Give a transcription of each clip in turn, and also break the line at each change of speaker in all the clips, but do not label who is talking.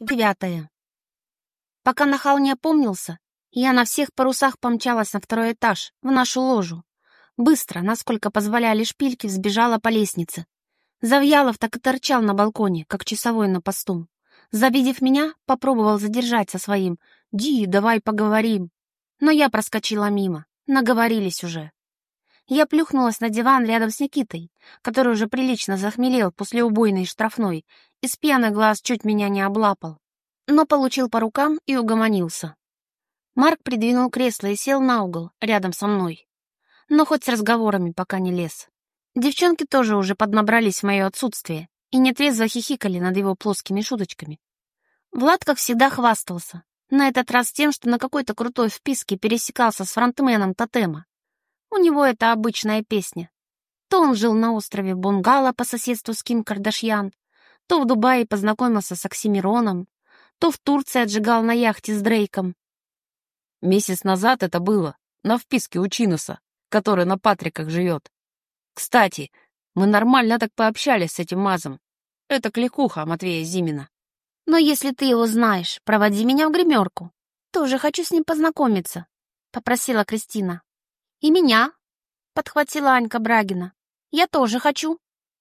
9. Пока нахал не опомнился, я на всех парусах помчалась на второй этаж, в нашу ложу. Быстро, насколько позволяли шпильки, взбежала по лестнице. Завьялов так и торчал на балконе, как часовой на посту. Завидев меня, попробовал задержать со своим «Ди, давай поговорим». Но я проскочила мимо, наговорились уже. Я плюхнулась на диван рядом с Никитой, который уже прилично захмелел после убойной штрафной, и с пьяных глаз чуть меня не облапал, но получил по рукам и угомонился. Марк придвинул кресло и сел на угол рядом со мной, но хоть с разговорами пока не лез. Девчонки тоже уже поднабрались в мое отсутствие и нетрезво хихикали над его плоскими шуточками. Влад, как всегда, хвастался, на этот раз тем, что на какой-то крутой вписке пересекался с фронтменом тотема. У него это обычная песня. То он жил на острове Бунгало по соседству с Ким Кардашьян, то в Дубае познакомился с Оксимироном, то в Турции отжигал на яхте с Дрейком.
Месяц назад это было, на вписке у Чинуса, который на Патриках живет. Кстати, мы нормально так пообщались с этим мазом. Это кликуха Матвея Зимина.
Но если ты его знаешь, проводи меня в гримерку. Тоже хочу с ним познакомиться, — попросила Кристина. И меня, — подхватила Анька Брагина. Я тоже хочу.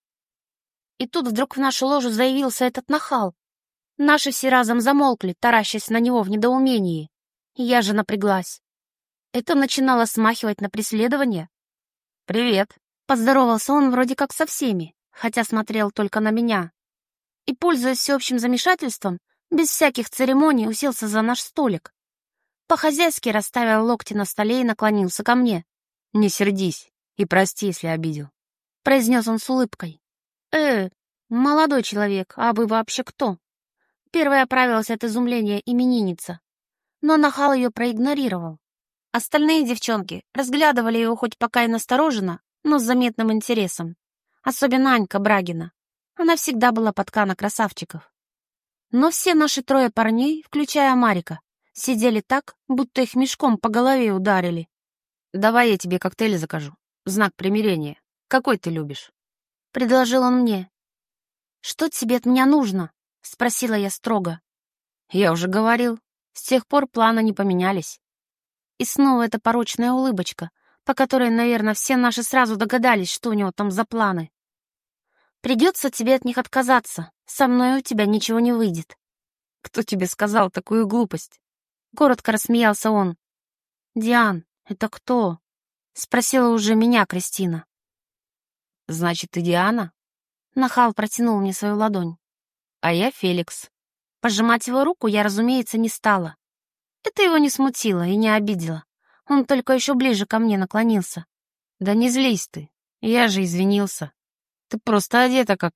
И тут вдруг в нашу ложу заявился этот нахал. Наши все разом замолкли, таращась на него в недоумении. Я же напряглась. Это начинало смахивать на преследование.
«Привет»,
— поздоровался он вроде как со всеми, хотя смотрел только на меня. И, пользуясь всеобщим замешательством, без всяких церемоний уселся за наш столик. По-хозяйски расставил локти на столе и наклонился ко мне.
«Не сердись и прости, если обидел»,
— произнес он с улыбкой. Молодой человек, а вы вообще кто?» Первая оправилась от изумления именинница, но нахал ее проигнорировал. Остальные девчонки разглядывали его хоть пока и настороженно, но с заметным интересом. Особенно Анька Брагина. Она всегда была подка на красавчиков. Но все наши трое парней, включая Марика, сидели так, будто их мешком по голове ударили.
«Давай я тебе коктейль закажу. В знак примирения. Какой ты любишь?»
— предложил он мне. «Что тебе от меня нужно?» — спросила я строго.
«Я уже говорил. С тех пор планы не поменялись».
И снова эта порочная улыбочка, по которой, наверное, все наши сразу догадались, что у него там за планы. «Придется тебе от них отказаться. Со мной у тебя ничего не выйдет».
«Кто тебе сказал такую глупость?»
Коротко рассмеялся он. «Диан, это кто?» — спросила уже меня Кристина.
«Значит, ты Диана?»
Нахал протянул мне свою ладонь.
«А я Феликс».
Пожимать его руку я, разумеется, не стала. Это его не смутило и не обидело. Он только еще ближе ко мне наклонился.
«Да не злись ты. Я же извинился. Ты просто одета как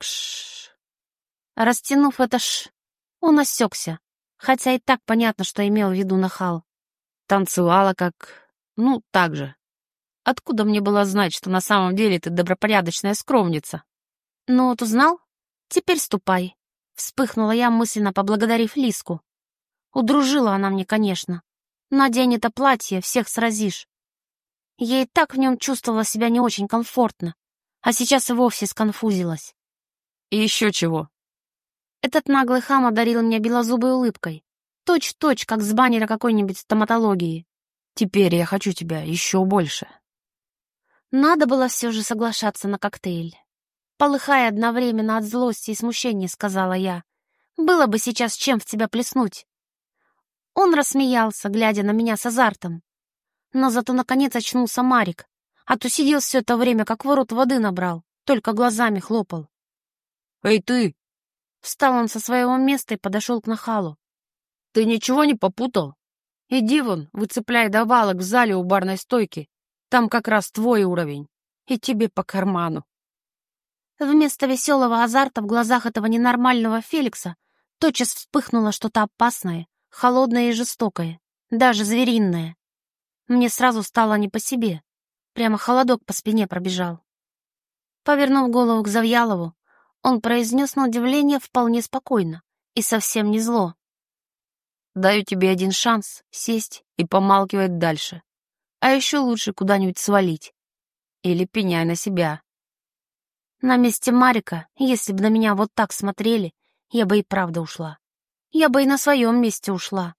Растянув это он осекся, хотя и так понятно, что имел в виду нахал.
Танцевала как... так же. Откуда мне было знать, что на самом деле ты добропорядочная скромница?»
«Ну вот узнал? Теперь ступай», — вспыхнула я, мысленно поблагодарив Лиску. Удружила она мне, конечно. Надень это платье, всех сразишь. Я и так в нем чувствовала себя не очень комфортно, а сейчас и вовсе сконфузилась.
«И еще чего?»
Этот наглый хам одарил меня белозубой улыбкой. Точь-в-точь, как с баннера какой-нибудь стоматологии.
«Теперь я хочу тебя еще больше».
Надо было все же соглашаться на коктейль. Полыхая одновременно от злости и смущения, сказала я. Было бы сейчас чем в тебя плеснуть. Он рассмеялся, глядя на меня с азартом. Но зато наконец очнулся Марик, а то сидел все это время, как в рот воды набрал, только глазами хлопал.
«Эй, ты!»
Встал он со своего места и подошел к нахалу.
«Ты ничего не попутал? Иди вон, выцепляй давалок в зале у барной стойки. Там как раз твой уровень. И тебе по карману».
Вместо веселого азарта в глазах этого ненормального Феликса тотчас вспыхнуло что-то опасное, холодное и жестокое, даже звериное. Мне сразу стало не по себе. Прямо холодок по спине пробежал. Повернув голову к Завьялову, он произнес на удивление вполне спокойно и совсем не зло.
«Даю тебе один шанс сесть и помалкивать дальше. А еще лучше куда-нибудь свалить. Или пеняй на себя».
На месте Марика, если бы на меня вот так смотрели, я бы и правда ушла. Я бы и на своем месте ушла.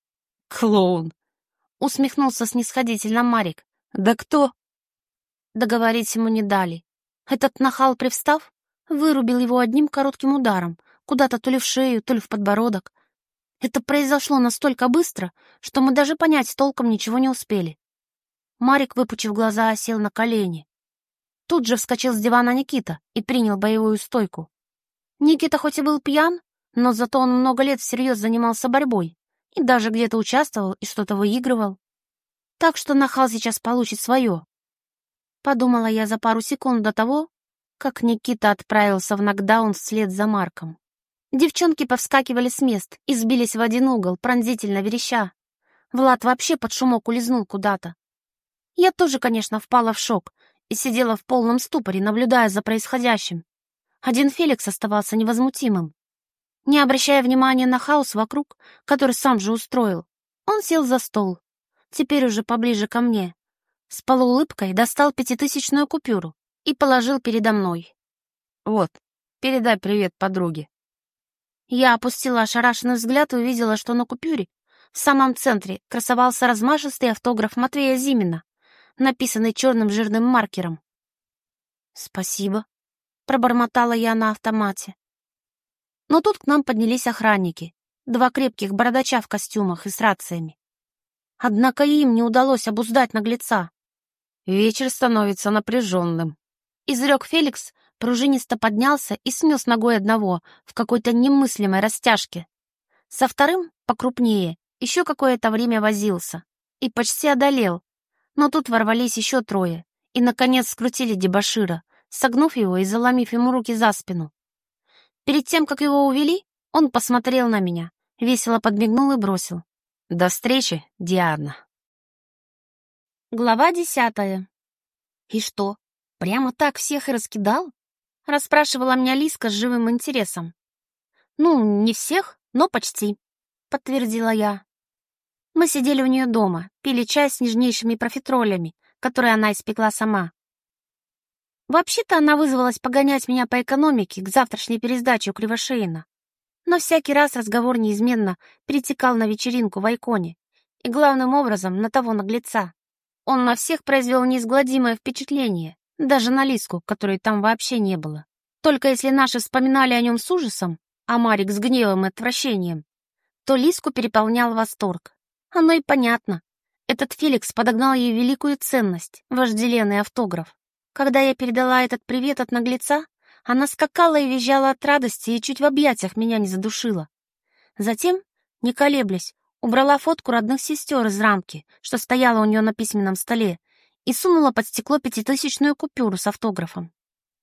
Клоун.
Усмехнулся снисходительно Марик.
Да кто?
Договорить ему не дали. Этот нахал, привстав, вырубил его одним коротким ударом, куда-то то ли в шею, то ли в подбородок. Это произошло настолько быстро, что мы даже понять толком ничего не успели. Марик, выпучив глаза, сел на колени. Тут же вскочил с дивана Никита и принял боевую стойку. Никита хоть и был пьян, но зато он много лет всерьез занимался борьбой и даже где-то участвовал и что-то выигрывал. Так что нахал сейчас получит свое. Подумала я за пару секунд до того, как Никита отправился в нокдаун вслед за Марком. Девчонки повскакивали с мест и сбились в один угол, пронзительно вереща. Влад вообще под шумок улизнул куда-то. Я тоже, конечно, впала в шок и сидела в полном ступоре, наблюдая за происходящим. Один Феликс оставался невозмутимым. Не обращая внимания на хаос вокруг, который сам же устроил, он сел за стол, теперь уже поближе ко мне, с полуулыбкой достал 5000-ную купюру и положил передо мной.
Вот, передай привет подруге.
Я опустила ошарашенный взгляд и увидела, что на купюре в самом центре красовался размашистый автограф Матвея Зимина, написанный черным жирным маркером. «Спасибо», — пробормотала я на автомате. Но тут к нам поднялись охранники, 2 крепких бородача в костюмах и с рациями. Однако им не удалось обуздать наглеца.
Вечер становится напряженным.
Изрек Феликс, пружинисто поднялся и снес ногой одного в какой-то немыслимой растяжке. Со вторым, покрупнее, еще какое-то время возился и почти одолел. Но тут ворвались еще 3 и, наконец, скрутили дебошира, согнув его и заломив ему руки за спину. Перед тем, как его увели, он посмотрел на меня, весело подмигнул и бросил:
До встречи, Диана.
Глава 10. «И что, прямо так всех и раскидал?» — расспрашивала меня Лиска с живым интересом. «Ну, не всех, но почти», — подтвердила я. Мы сидели у нее дома, пили чай с нежнейшими профитролями, которые она испекла сама. Вообще-то она вызвалась погонять меня по экономике к завтрашней пересдаче у Кривошеина. Но всякий раз разговор неизменно перетекал на вечеринку в Айконе, и главным образом на того наглеца. Он на всех произвел неизгладимое впечатление, даже на Лиску, которой там вообще не было. Только если наши вспоминали о нем с ужасом, а Марик с гневом и отвращением, то Лиску переполнял восторг. Оно и понятно. Этот Феликс подогнал ей великую ценность — вожделенный автограф. Когда я передала этот привет от наглеца, она скакала и визжала от радости и чуть в объятиях меня не задушила. Затем, не колеблясь, убрала фотку родных сестер из рамки, что стояла у нее на письменном столе, и сунула под стекло 5000-ную купюру с автографом.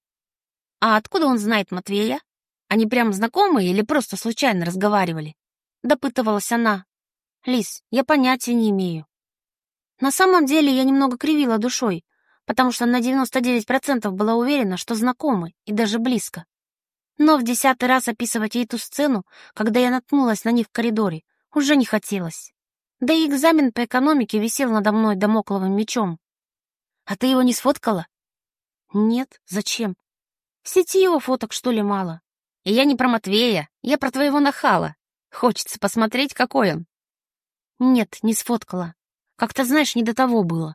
«А откуда он знает Матвея? Они прям знакомые или просто случайно разговаривали?» — допытывалась она. «Лис, я понятия не имею». На самом деле я немного кривила душой, потому что на 99% была уверена, что знакомы и даже близко. Но в 10-й раз описывать ей ту сцену, когда я наткнулась на них в коридоре, уже не хотелось. Да и экзамен по экономике висел надо мной дамокловым мечом. «А ты его не сфоткала?» «Нет, зачем? В сети его фоток, что ли, мало?» «И я не про Матвея, я про твоего нахала. Хочется посмотреть, какой он». «Нет, не сфоткала. Как-то, знаешь, не до того было».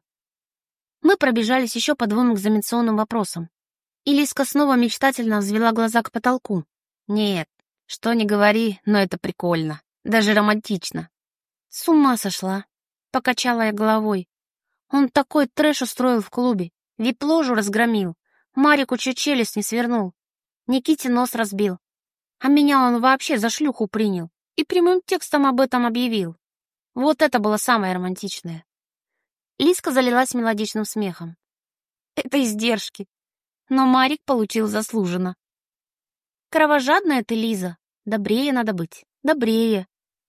Мы пробежались еще по 2 экзаменационным вопросам. И Лиска снова мечтательно взвела глаза к потолку.
Нет, что ни говори, но это прикольно. Даже романтично.
С ума сошла. Покачала я головой. Он такой трэш устроил в клубе. Вип-ложу разгромил. Марику чуть челюсть не свернул. Никите нос разбил. А меня он вообще за шлюху принял. И прямым текстом об этом объявил. Вот это было самое романтичное. Лиска залилась мелодичным смехом. Это издержки. Но Марик получил заслуженно. Кровожадная ты, Лиза. Добрее надо быть. Добрее.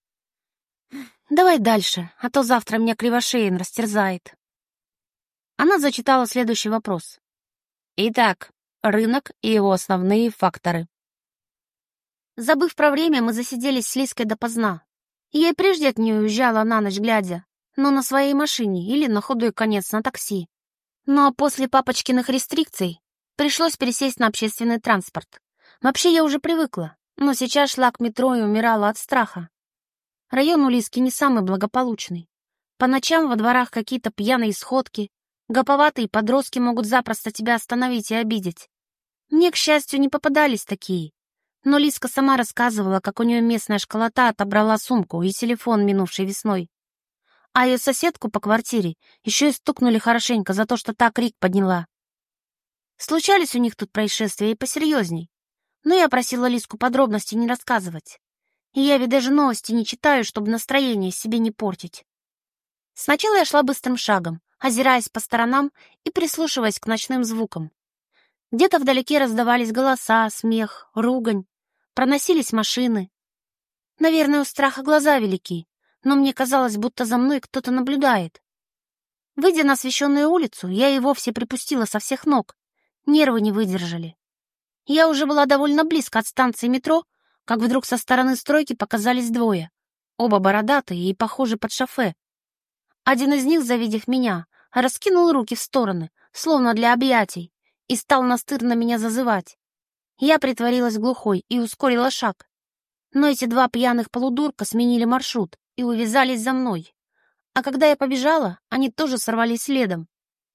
Давай дальше, а то завтра меня Кривошеин растерзает. Она зачитала следующий вопрос.
Итак, рынок и его основные факторы.
Забыв про время, мы засиделись с Лиской допоздна. Я и прежде от нее уезжала на ночь глядя, но на своей машине или на худой конец на такси. Но после папочкиных рестрикций пришлось пересесть на общественный транспорт. Вообще я уже привыкла. Но сейчас шла к метро и умирала от страха. Район у Лиски не самый благополучный. По ночам во дворах какие-то пьяные сходки, гоповатые подростки могут запросто тебя остановить и обидеть. Мне, к счастью, не попадались такие. Но Лиска сама рассказывала, как у нее местная школота отобрала сумку и телефон минувшей весной. А ее соседку по квартире еще и стукнули хорошенько за то, что та крик подняла. Случались у них тут происшествия и посерьезней. Но я просила Лиску подробностей не рассказывать. И я ведь даже новости не читаю, чтобы настроение себе не портить. Сначала я шла быстрым шагом, озираясь по сторонам и прислушиваясь к ночным звукам. Где-то вдалеке раздавались голоса, смех, ругань, проносились машины. Наверное, у страха глаза велики, но мне казалось, будто за мной кто-то наблюдает. Выйдя на освещенную улицу, я и вовсе припустила со всех ног. Нервы не выдержали. Я уже была довольно близко от станции метро, как вдруг со стороны стройки показались двое. Оба бородатые и похожи под шофе. Один из них, завидев меня, раскинул руки в стороны, словно для объятий, и стал настырно меня зазывать. Я притворилась глухой и ускорила шаг. Но эти два пьяных полудурка сменили маршрут и увязались за мной. А когда я побежала, они тоже сорвались следом.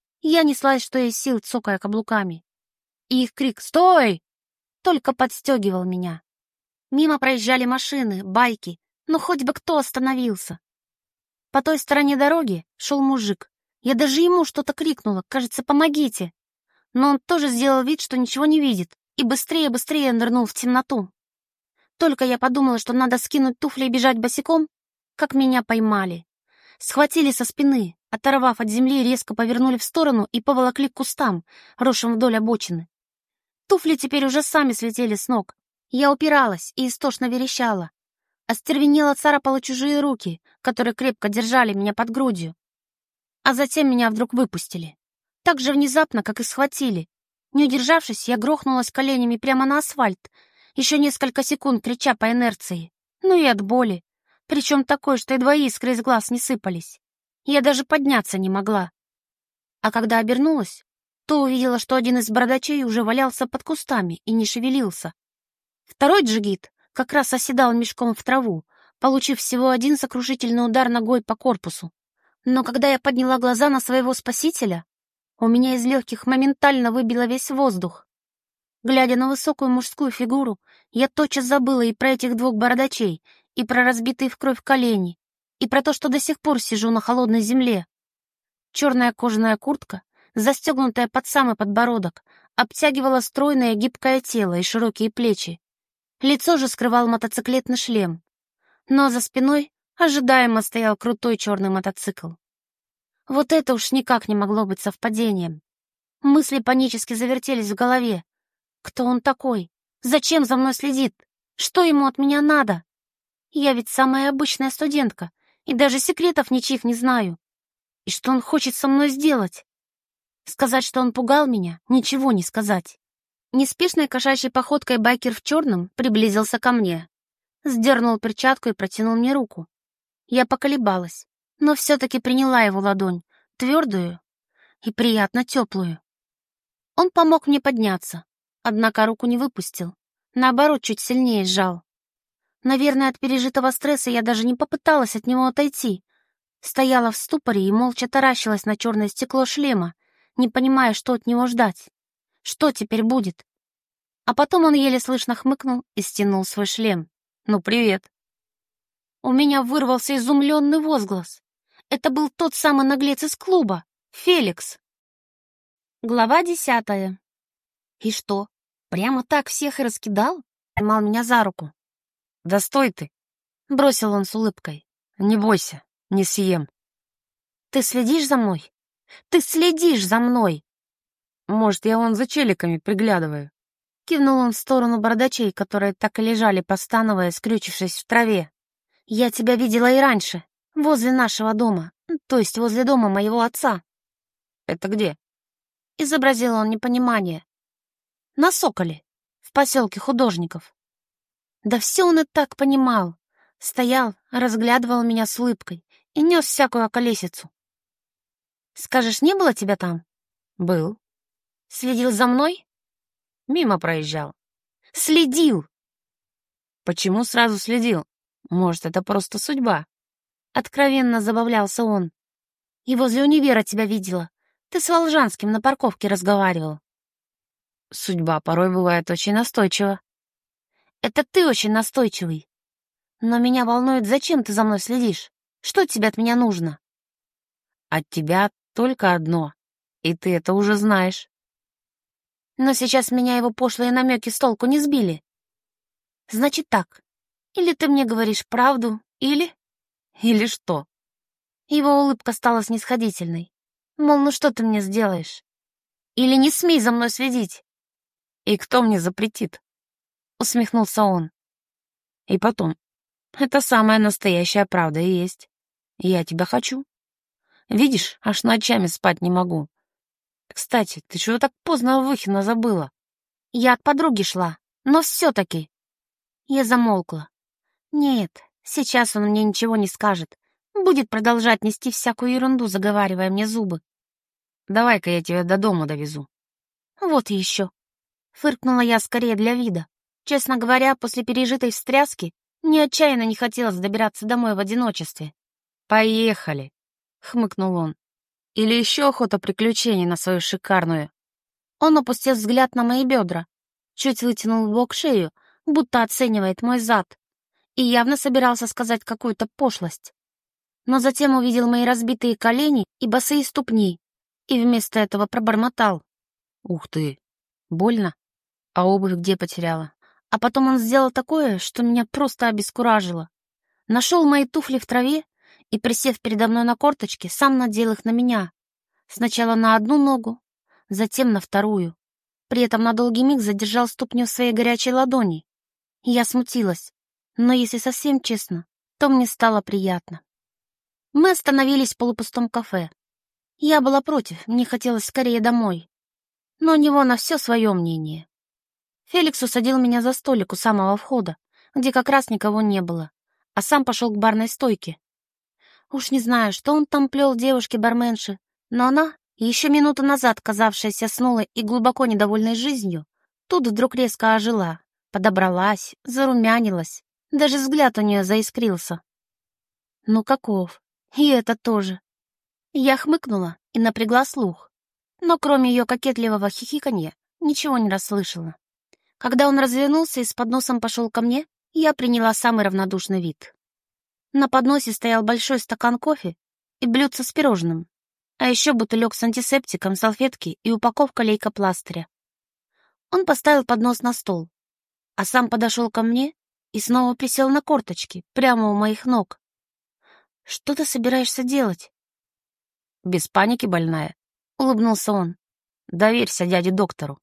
Я неслась, что есть сил, цокая каблуками. И их крик «Стой!» только подстегивал меня. Мимо проезжали машины, байки, но хоть бы кто остановился. По той стороне дороги шел мужик. Я даже ему что-то крикнула, кажется, «Помогите!» Но он тоже сделал вид, что ничего не видит, и быстрее-быстрее нырнул в темноту. Только я подумала, что надо скинуть туфли и бежать босиком, как меня поймали. Схватили со спины, оторвав от земли, резко повернули в сторону и поволокли к кустам, росшим вдоль обочины. Туфли теперь уже сами слетели с ног. Я упиралась и истошно верещала. Остервенело царапала чужие руки, которые крепко держали меня под грудью. А затем меня вдруг выпустили. Так же внезапно, как и схватили. Не удержавшись, я грохнулась коленями прямо на асфальт, еще несколько секунд крича по инерции. Ну и от боли. Причем такой, что едва искры из глаз не сыпались. Я даже подняться не могла. А когда обернулась, то увидела, что один из бородачей уже валялся под кустами и не шевелился. Второй джигит как раз оседал мешком в траву, получив всего один сокрушительный удар ногой по корпусу. Но когда я подняла глаза на своего спасителя, у меня из легких моментально выбило весь воздух. Глядя на высокую мужскую фигуру, я тотчас забыла и про этих двух бородачей, и про разбитые в кровь колени, и про то, что до сих пор сижу на холодной земле. Черная кожаная куртка, застегнутая под самый подбородок, обтягивала стройное гибкое тело и широкие плечи. Лицо же скрывал мотоциклетный шлем. Но за спиной ожидаемо стоял крутой черный мотоцикл. Вот это уж никак не могло быть совпадением. Мысли панически завертелись в голове. Кто он такой? Зачем за мной следит? Что ему от меня надо? Я ведь самая обычная студентка, и даже секретов ничьих не знаю. И что он хочет со мной сделать? Сказать, что он пугал меня, ничего не сказать. Неспешной кошачьей походкой байкер в черном приблизился ко мне. Сдернул перчатку и протянул мне руку. Я поколебалась, но все-таки приняла его ладонь, твердую и приятно теплую. Он помог мне подняться, однако руку не выпустил, наоборот, чуть сильнее сжал. Наверное, от пережитого стресса я даже не попыталась от него отойти. Стояла в ступоре и молча таращилась на черное стекло шлема, не понимая, что от него ждать. Что теперь будет? А потом он еле слышно хмыкнул и стянул свой шлем. «Ну, привет!» У меня вырвался изумленный возглас. Это был тот самый наглец из клуба, Феликс. Глава 10. И что, прямо так всех и раскидал? Поймал меня за руку. «Да стой ты!» — бросил он с улыбкой. «Не бойся, не съем». «Ты следишь за мной? Ты следишь за мной!»
«Может, я вон за челиками приглядываю?»
Кивнул он в сторону бородачей, которые так и лежали, постановая, скрючившись в траве. «Я тебя видела и раньше, возле нашего дома, то есть возле дома моего отца».
«Это где?»
— изобразил он непонимание. «На Соколе, в поселке Художников». Да все он и так понимал. Стоял, разглядывал меня с улыбкой и нес всякую околесицу. «Скажешь, не было тебя там?»
«Был.
«Следил за мной?»
Мимо проезжал».
«Следил!»
Почему сразу следил? Может, это просто судьба?
Откровенно забавлялся он. И возле универа тебя видела. Ты с Волжанским на парковке разговаривал.
Судьба порой бывает очень настойчива.
Это ты очень настойчивый. Но меня волнует, зачем ты за мной следишь? Что тебе от меня нужно?
От тебя только одно, и ты это уже знаешь.
Но сейчас меня его пошлые намеки с толку не сбили. Значит так, или ты мне говоришь правду, или...
Или что?
Его улыбка стала снисходительной. Мол, ну что ты мне сделаешь? Или не смей за мной следить.
И кто мне запретит?
Усмехнулся он.
И потом, это самая настоящая правда и есть. Я тебя хочу. Видишь, аж ночами спать не могу. Кстати, ты чего так поздно Выхина забыла?
Я от подруги шла, но все-таки... Я замолкла. Нет, сейчас он мне ничего не скажет. Будет продолжать нести всякую ерунду, заговаривая мне зубы.
Давай-ка я тебя до дома довезу.
Вот и еще. Фыркнула я скорее для вида. Честно говоря, после пережитой встряски мне отчаянно не хотелось добираться домой в одиночестве.
«Поехали!» — хмыкнул он. «Или еще охота приключений на свою шикарную?»
Он опустил взгляд на мои бедра, чуть вытянул в бок шею, будто оценивает мой зад, и явно собирался сказать какую-то пошлость. Но затем увидел мои разбитые колени и босые ступни, и вместо этого пробормотал.
«Ух ты! Больно? А обувь где потеряла?»
А потом он сделал такое, что меня просто обескуражило. Нашел мои туфли в траве и, присев передо мной на корточки, сам надел их на меня. Сначала на одну ногу, затем на вторую. При этом на долгий миг задержал ступню в своей горячей ладони. Я смутилась, но если совсем честно, то мне стало приятно. Мы остановились в полупустом кафе. Я была против, мне хотелось скорее домой. Но у него на все свое мнение. Феликс усадил меня за столик у самого входа, где как раз никого не было, а сам пошел к барной стойке. Уж не знаю, что он там плел девушке-барменше, но она, еще минуту назад казавшаяся снулой и глубоко недовольной жизнью, тут вдруг резко ожила, подобралась, зарумянилась, даже взгляд у нее заискрился. Ну каков? И это тоже. Я хмыкнула и напрягла слух, но кроме ее кокетливого хихиканья ничего не расслышала. Когда он развернулся и с подносом пошел ко мне, я приняла самый равнодушный вид. На подносе стоял большой стакан кофе и блюдце с пирожным, а еще бутылек с антисептиком, салфетки и упаковка лейкопластыря. Он поставил поднос на стол, а сам подошел ко мне и снова присел на корточки, прямо у моих ног. «Что ты собираешься делать?»
«Без паники, больная»,
— улыбнулся он.
«Доверься дяде-доктору».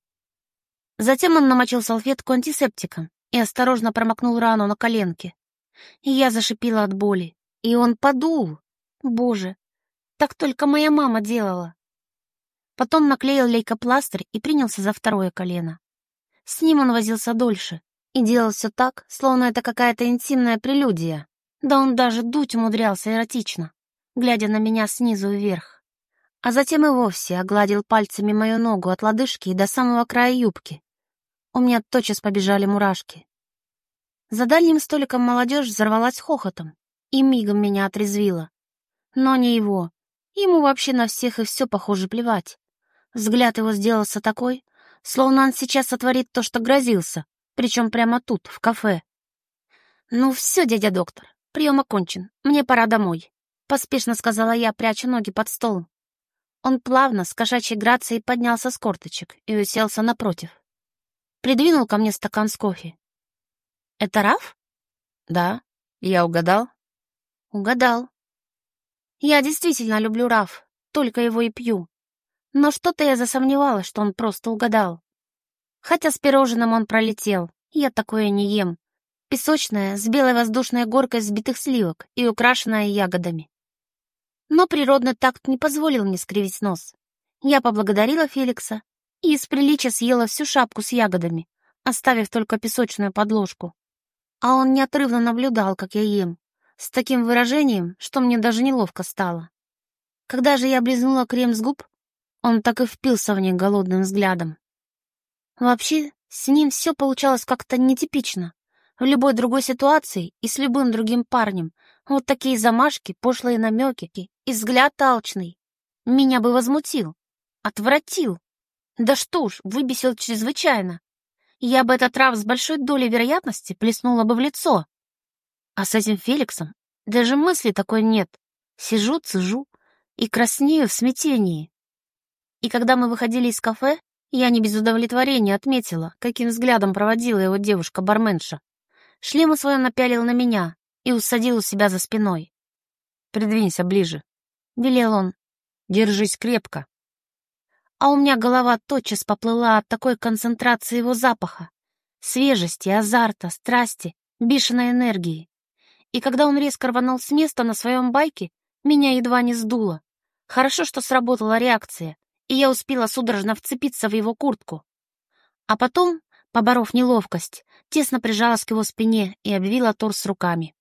Затем он намочил салфетку антисептиком и осторожно промокнул рану на коленке. И я зашипела от боли, и он подул. Боже, так только моя мама делала. Потом наклеил лейкопластырь и принялся за второе колено. С ним он возился дольше и делал все так, словно это какая-то интимная прелюдия. Да он даже дуть умудрялся эротично, глядя на меня снизу вверх. А затем и вовсе огладил пальцами мою ногу от лодыжки и до самого края юбки. У меня тотчас побежали мурашки. За дальним столиком молодежь взорвалась хохотом и мигом меня отрезвила. Но не его. Ему вообще на всех и все, похоже, плевать. Взгляд его сделался такой, словно он сейчас сотворит то, что грозился, причем прямо тут, в кафе. «Ну все, дядя доктор, прием окончен, мне пора домой», — поспешно сказала я, пряча ноги под стол. Он плавно, с кошачьей грацией поднялся с корточек и уселся напротив. Придвинул ко мне стакан с кофе. «Это Раф?»
«Да, я угадал?»
«Угадал. Я действительно люблю Раф, только его и пью. Но что-то я засомневалась, что он просто угадал. Хотя с пирожным он пролетел, я такое не ем. Песочное, с белой воздушной горкой взбитых сливок и украшенное ягодами. Но природный такт не позволил мне скривить нос. Я поблагодарила Феликса и из приличия съела всю шапку с ягодами, оставив только песочную подложку. А он неотрывно наблюдал, как я ем, с таким выражением, что мне даже неловко стало. Когда же я облизнула крем с губ, он так и впился в них голодным взглядом. Вообще, с ним все получалось как-то нетипично. В любой другой ситуации и с любым другим парнем вот такие замашки, пошлые намеки и взгляд алчный меня бы возмутил, отвратил. Да что уж, выбесил чрезвычайно. Я бы этот трав с большой долей вероятности плеснула бы в лицо. А с этим Феликсом даже мысли такой нет. Сижу, цежу и краснею в смятении. И когда мы выходили из кафе, я не без удовлетворения отметила, каким взглядом проводила его девушка-барменша. Шлем свой он напялил на меня и усадил у себя за спиной.
«Придвинься ближе»,
— велел он.
«Держись крепко».
А у меня голова тотчас поплыла от такой концентрации его запаха, свежести, азарта, страсти, бешеной энергии. И когда он резко рванул с места на своем байке, меня едва не сдуло. Хорошо, что сработала реакция, и я успела судорожно вцепиться в его куртку. А потом, поборов неловкость, тесно прижалась к его спине и обвила торс руками.